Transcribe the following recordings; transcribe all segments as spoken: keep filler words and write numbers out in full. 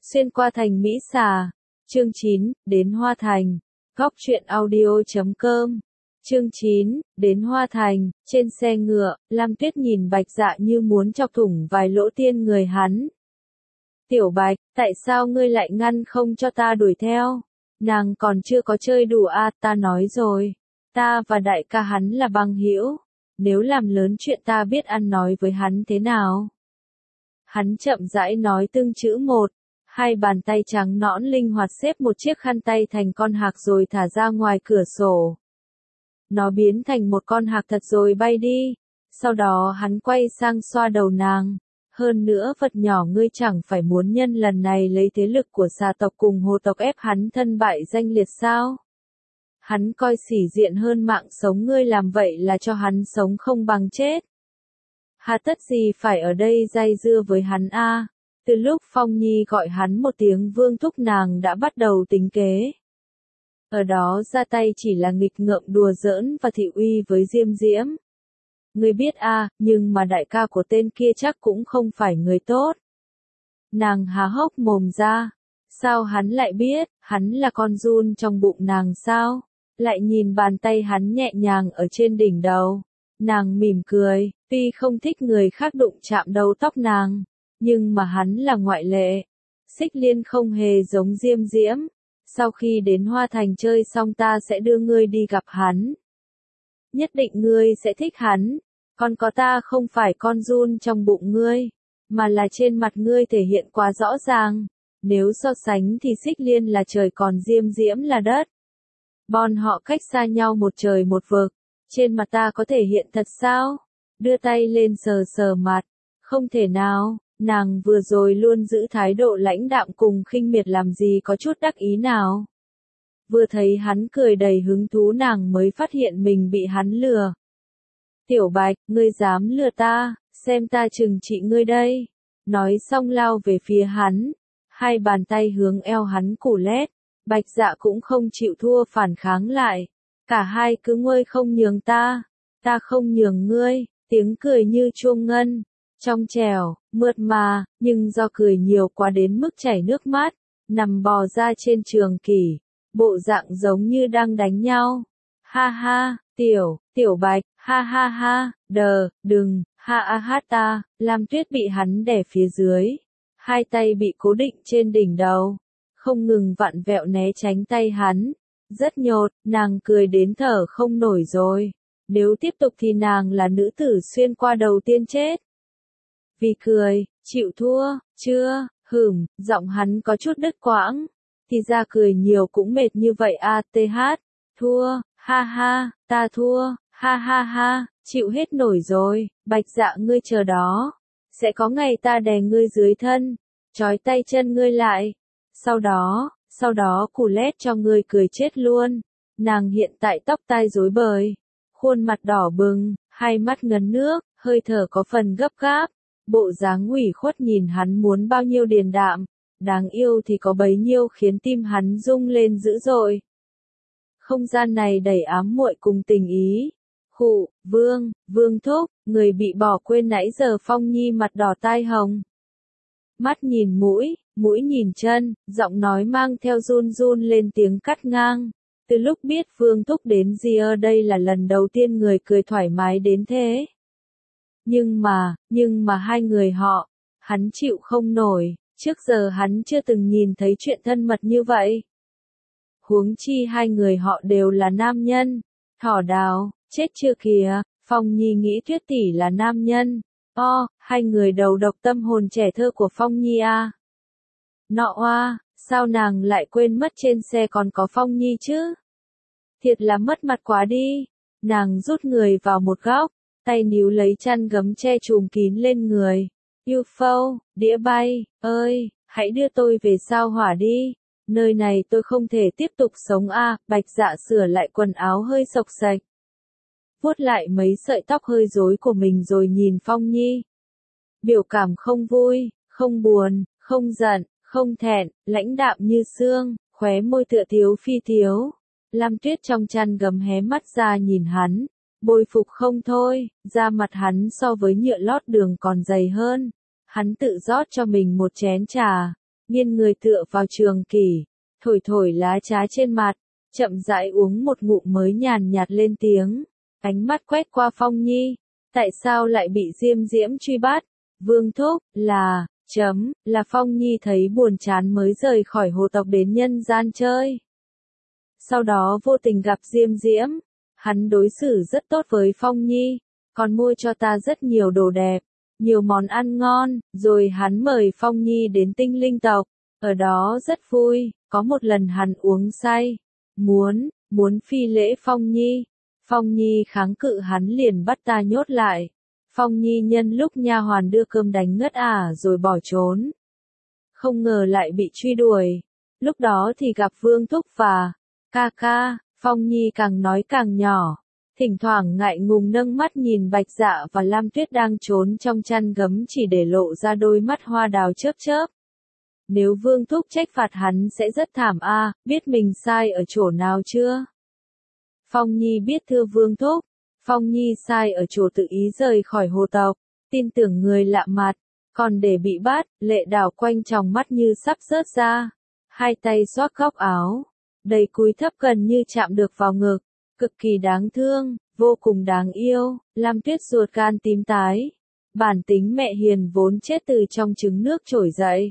Xuyên qua thành Mỹ Xà. Chương chín, đến Hoa Thành. Góc truyện audio chấm com. Chương chín, đến Hoa Thành. Trên xe ngựa, Lam Tuyết nhìn Bạch Dạ như muốn chọc thủng vài lỗ tiên người hắn. Tiểu Bạch, tại sao ngươi lại ngăn không cho ta đuổi theo? Nàng còn chưa có chơi đủ à, ta nói rồi. Ta và đại ca hắn là băng hữu. Nếu làm lớn chuyện ta biết ăn nói với hắn thế nào? Hắn chậm rãi nói từng chữ một. Hai bàn tay trắng nõn linh hoạt xếp một chiếc khăn tay thành con hạc rồi thả ra ngoài cửa sổ. Nó biến thành một con hạc thật rồi bay đi. Sau đó hắn quay sang xoa đầu nàng. Hơn nữa vật nhỏ ngươi chẳng phải muốn nhân lần này lấy thế lực của xà tộc cùng hồ tộc ép hắn thân bại danh liệt sao? Hắn coi sỉ diện hơn mạng sống ngươi làm vậy là cho hắn sống không bằng chết. Hà tất gì phải ở đây day dưa với hắn a? À? Từ lúc Phong Nhi gọi hắn một tiếng vương thúc nàng đã bắt đầu tính kế. Ở đó ra tay chỉ là nghịch ngợm đùa giỡn và thị uy với Diêm Diễm. Ngươi biết a, à, nhưng mà đại ca của tên kia chắc cũng không phải người tốt. Nàng há hốc mồm ra. Sao hắn lại biết, hắn là con giun trong bụng nàng sao? Lại nhìn bàn tay hắn nhẹ nhàng ở trên đỉnh đầu. Nàng mỉm cười, tuy không thích người khác đụng chạm đầu tóc nàng. Nhưng mà hắn là ngoại lệ. Xích Liên không hề giống Diêm Diễm. Sau khi đến Hoa Thành chơi xong ta sẽ đưa ngươi đi gặp hắn. Nhất định ngươi sẽ thích hắn. Còn có ta không phải con giun trong bụng ngươi, mà là trên mặt ngươi thể hiện quá rõ ràng. Nếu so sánh thì Xích Liên là trời còn Diêm Diễm là đất. Bọn họ cách xa nhau một trời một vực. Trên mặt ta có thể hiện thật sao? Đưa tay lên sờ sờ mặt. Không thể nào. Nàng vừa rồi luôn giữ thái độ lãnh đạm cùng khinh miệt làm gì có chút đắc ý nào. Vừa thấy hắn cười đầy hứng thú nàng mới phát hiện mình bị hắn lừa. Tiểu Bạch, ngươi dám lừa ta, xem ta trừng trị ngươi đây. Nói xong lao về phía hắn. Hai bàn tay hướng eo hắn củ lét. Bạch Dạ cũng không chịu thua phản kháng lại. Cả hai cứ nguôi không nhường ta. Ta không nhường ngươi, tiếng cười như chuông ngân. Trong trẻo, mượt mà, nhưng do cười nhiều quá đến mức chảy nước mắt, nằm bò ra trên trường kỷ, bộ dạng giống như đang đánh nhau. Ha ha, tiểu, tiểu Bạch, ha ha ha, đờ, đừng, ha a hát ta, Lam Tuyết bị hắn đè phía dưới, hai tay bị cố định trên đỉnh đầu, không ngừng vặn vẹo né tránh tay hắn, rất nhột, nàng cười đến thở không nổi rồi, nếu tiếp tục thì nàng là nữ tử xuyên qua đầu tiên chết. Vì cười, chịu thua, chưa, hửm, giọng hắn có chút đứt quãng. Thì ra cười nhiều cũng mệt như vậy a, tê hát, thua, ha ha, ta thua, ha ha ha, chịu hết nổi rồi, Bạch Dạ ngươi chờ đó. Sẽ có ngày ta đè ngươi dưới thân, trói tay chân ngươi lại. Sau đó, sau đó củ lét cho ngươi cười chết luôn. Nàng hiện tại tóc tai rối bời, khuôn mặt đỏ bừng, hai mắt ngấn nước, hơi thở có phần gấp gáp. Bộ dáng ủy khuất nhìn hắn muốn bao nhiêu điềm đạm, đáng yêu thì có bấy nhiêu khiến tim hắn rung lên dữ dội. Không gian này đầy ám muội cùng tình ý. Khụ, Vương, Vương thúc, người bị bỏ quên nãy giờ. Phong Nhi mặt đỏ tai hồng. Mắt nhìn mũi, mũi nhìn chân, giọng nói mang theo run run lên tiếng cắt ngang. Từ lúc biết Vương thúc đến gì ở đây là lần đầu tiên người cười thoải mái đến thế. Nhưng mà, nhưng mà hai người họ, hắn chịu không nổi, trước giờ hắn chưa từng nhìn thấy chuyện thân mật như vậy. Huống chi hai người họ đều là nam nhân. Thỏ đào, chết chưa kìa, Phong Nhi nghĩ Tuyết tỷ là nam nhân. O, hai người đầu độc tâm hồn trẻ thơ của Phong Nhi à. Nọ oa, sao nàng lại quên mất trên xe còn có Phong Nhi chứ? Thiệt là mất mặt quá đi. Nàng rút người vào một góc. Tay níu lấy chăn gấm che trùm kín lên người. U F O, đĩa bay, ơi, hãy đưa tôi về sao hỏa đi. Nơi này tôi không thể tiếp tục sống a. À, Bạch Dạ sửa lại quần áo hơi xộc xạch. Vuốt lại mấy sợi tóc hơi rối của mình rồi nhìn Phong Nhi. Biểu cảm không vui, không buồn, không giận, không thẹn, lãnh đạm như xương, khóe môi tựa thiếu phi thiếu. Lam Tuyết trong chăn gấm hé mắt ra nhìn hắn. Bồi phục không thôi, da mặt hắn so với nhựa lót đường còn dày hơn. Hắn tự rót cho mình một chén trà. nghiêng người tựa vào trường kỷ, thổi thổi lá trà trên mặt, chậm rãi uống một ngụm mới nhàn nhạt lên tiếng, ánh mắt quét qua Phong Nhi, tại sao lại bị Diêm Diễm truy bắt? Vương thúc, là, chấm, là Phong Nhi thấy buồn chán mới rời khỏi hồ tộc đến nhân gian chơi. Sau đó vô tình gặp Diêm Diễm, hắn đối xử rất tốt với Phong Nhi, còn mua cho ta rất nhiều đồ đẹp, nhiều món ăn ngon, rồi hắn mời Phong Nhi đến tinh linh tộc, ở đó rất vui, có một lần hắn uống say, muốn, muốn phi lễ Phong Nhi, Phong Nhi kháng cự hắn liền bắt ta nhốt lại, Phong Nhi nhân lúc nha hoàn đưa cơm đánh ngất ả rồi bỏ trốn. Không ngờ lại bị truy đuổi, lúc đó thì gặp Vương Thúc và ca ca, Phong Nhi càng nói càng nhỏ, thỉnh thoảng ngại ngùng nâng mắt nhìn Bạch Dạ và Lam Tuyết đang trốn trong chăn gấm chỉ để lộ ra đôi mắt hoa đào chớp chớp. Nếu Vương Thúc trách phạt hắn sẽ rất thảm a, à, biết mình sai ở chỗ nào chưa? Phong Nhi biết thưa Vương Thúc, Phong Nhi sai ở chỗ tự ý rời khỏi hồ tộc, tin tưởng người lạ mặt, còn để bị bắt, lệ đảo quanh tròng mắt như sắp rớt ra, hai tay xoác góc áo, đầy cúi thấp gần như chạm được vào ngực, cực kỳ đáng thương, vô cùng đáng yêu, Lam Tuyết ruột gan tím tái, bản tính mẹ hiền vốn chết từ trong trứng nước trỗi dậy.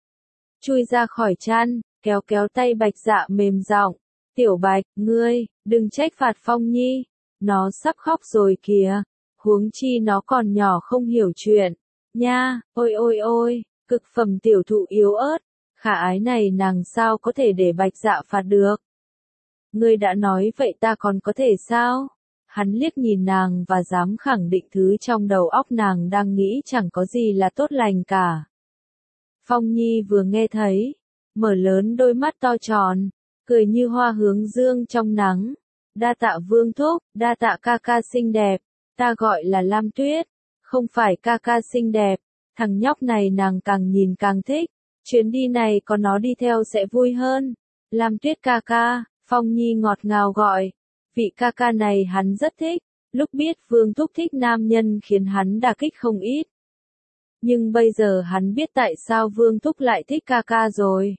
Chui ra khỏi chăn, kéo kéo tay Bạch Dạ mềm giọng, tiểu Bạch, ngươi, đừng trách phạt Phong Nhi, nó sắp khóc rồi kìa, huống chi nó còn nhỏ không hiểu chuyện, nha, ôi ôi ôi, cực phẩm tiểu thụ yếu ớt, khả ái này nàng sao có thể để Bạch Dạ phạt được. Ngươi đã nói vậy ta còn có thể sao? Hắn liếc nhìn nàng và dám khẳng định thứ trong đầu óc nàng đang nghĩ chẳng có gì là tốt lành cả. Phong Nhi vừa nghe thấy, mở lớn đôi mắt to tròn, cười như hoa hướng dương trong nắng. Đa tạ Vương Thúc, đa tạ ca ca xinh đẹp, ta gọi là Lam Tuyết, không phải ca ca xinh đẹp, thằng nhóc này nàng càng nhìn càng thích, chuyến đi này có nó đi theo sẽ vui hơn. Lam Tuyết ca ca, Phong Nhi ngọt ngào gọi, vị ca ca này hắn rất thích, lúc biết Vương Thúc thích nam nhân khiến hắn đả kích không ít. Nhưng bây giờ hắn biết tại sao Vương Thúc lại thích ca ca rồi.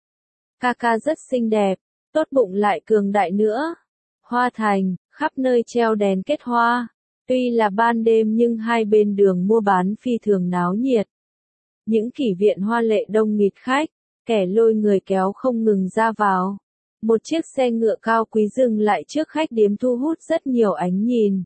Ca ca rất xinh đẹp, tốt bụng lại cường đại nữa. Hoa Thành, khắp nơi treo đèn kết hoa. Tuy là ban đêm nhưng hai bên đường mua bán phi thường náo nhiệt. Những kỷ viện hoa lệ đông nghịt khách, kẻ lôi người kéo không ngừng ra vào. Một chiếc xe ngựa cao quý dừng lại trước khách điếm thu hút rất nhiều ánh nhìn.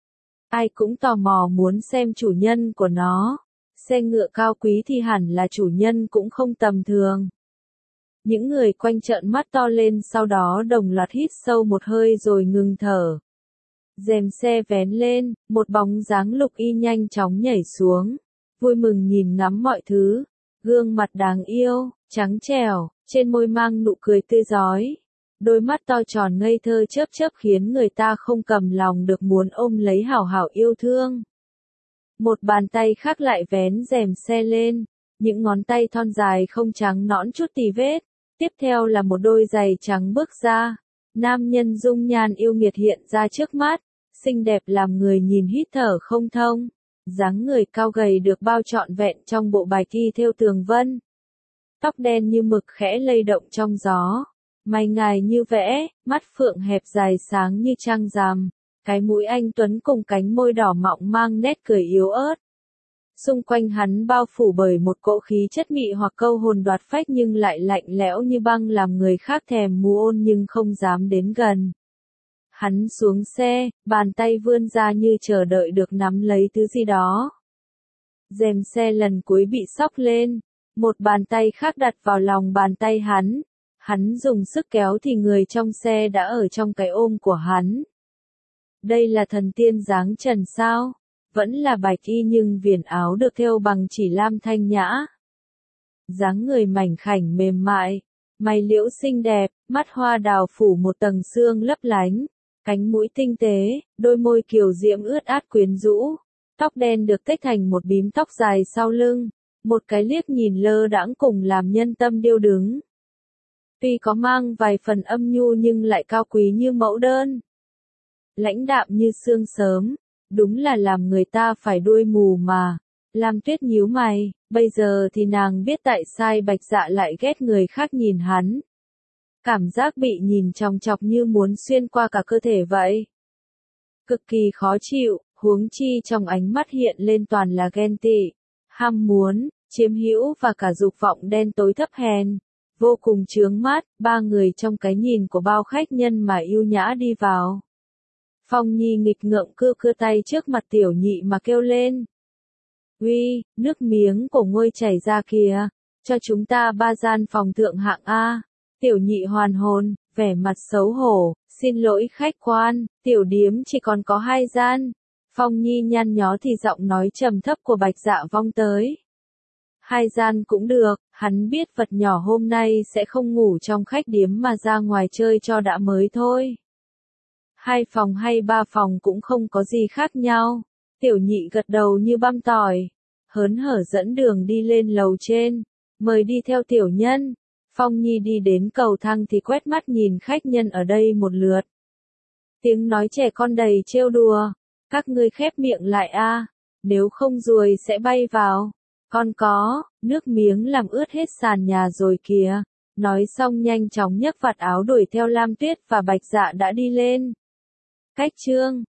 Ai cũng tò mò muốn xem chủ nhân của nó. Xe ngựa cao quý thì hẳn là chủ nhân cũng không tầm thường. Những người quanh trợn mắt to lên sau đó đồng loạt hít sâu một hơi rồi ngừng thở. Rèm xe vén lên, một bóng dáng Lục Y nhanh chóng nhảy xuống, vui mừng nhìn ngắm mọi thứ, gương mặt đáng yêu, trắng trẻo, trên môi mang nụ cười tươi rói, đôi mắt to tròn ngây thơ chớp chớp khiến người ta không cầm lòng được muốn ôm lấy hảo hảo yêu thương. Một bàn tay khác lại vén rèm xe lên, những ngón tay thon dài không trắng nõn chút tì vết, tiếp theo là một đôi giày trắng bước ra, nam nhân dung nhan yêu nghiệt hiện ra trước mắt, xinh đẹp làm người nhìn hít thở không thông, dáng người cao gầy được bao trọn vẹn trong bộ bài thi theo tường vân. Tóc đen như mực khẽ lay động trong gió, mày ngài như vẽ, mắt phượng hẹp dài sáng như trăng rằm, cái mũi anh tuấn cùng cánh môi đỏ mọng mang nét cười yếu ớt. Xung quanh hắn bao phủ bởi một cỗ khí chất mị hoặc câu hồn đoạt phách nhưng lại lạnh lẽo như băng làm người khác thèm mu ôn nhưng không dám đến gần. Hắn xuống xe, bàn tay vươn ra như chờ đợi được nắm lấy thứ gì đó. Rèm xe lần cuối bị xốc lên, một bàn tay khác đặt vào lòng bàn tay hắn. Hắn dùng sức kéo thì người trong xe đã ở trong cái ôm của hắn. Đây là thần tiên dáng trần sao? Vẫn là bạch y nhưng viền áo được thêu bằng chỉ lam thanh nhã. Dáng người mảnh khảnh mềm mại, mày liễu xinh đẹp, mắt hoa đào phủ một tầng sương lấp lánh, cánh mũi tinh tế, đôi môi kiều diễm ướt át quyến rũ, tóc đen được tết thành một bím tóc dài sau lưng, một cái liếc nhìn lơ đãng cùng làm nhân tâm điêu đứng. Tuy có mang vài phần âm nhu nhưng lại cao quý như mẫu đơn. Lãnh đạm như sương sớm, đúng là làm người ta phải đuôi mù mà. Lam Tuyết nhíu mày, bây giờ thì nàng biết tại sao Bạch Dạ lại ghét người khác nhìn hắn. Cảm giác bị nhìn chòng chọc như muốn xuyên qua cả cơ thể vậy. Cực kỳ khó chịu, huống chi trong ánh mắt hiện lên toàn là ghen tị, ham muốn, chiếm hữu và cả dục vọng đen tối thấp hèn. Vô cùng chướng mắt, ba người trong cái nhìn của bao khách nhân mà yêu nhã đi vào. Phong Nhi nghịch ngợm cưa cưa tay trước mặt tiểu nhị mà kêu lên. Uy, nước miếng của ngôi chảy ra kìa, cho chúng ta ba gian phòng thượng hạng A. Tiểu nhị hoàn hồn, vẻ mặt xấu hổ, xin lỗi khách quan, tiểu điếm chỉ còn có hai gian. Phong Nhi nhăn nhó thì giọng nói trầm thấp của Bạch Dạ vong tới. Hai gian cũng được, hắn biết vật nhỏ hôm nay sẽ không ngủ trong khách điếm mà ra ngoài chơi cho đã mới thôi. Hai phòng hay ba phòng cũng không có gì khác nhau. Tiểu nhị gật đầu như băm tỏi, hớn hở dẫn đường đi lên lầu trên, mời đi theo tiểu nhân. Phong Nhi đi đến cầu thang thì quét mắt nhìn khách nhân ở đây một lượt. Tiếng nói trẻ con đầy trêu đùa, các ngươi khép miệng lại a, nếu không ruồi sẽ bay vào. Con có, nước miếng làm ướt hết sàn nhà rồi kìa. Nói xong nhanh chóng nhấc vạt áo đuổi theo Lam Tuyết và Bạch Dạ đã đi lên. Cách chương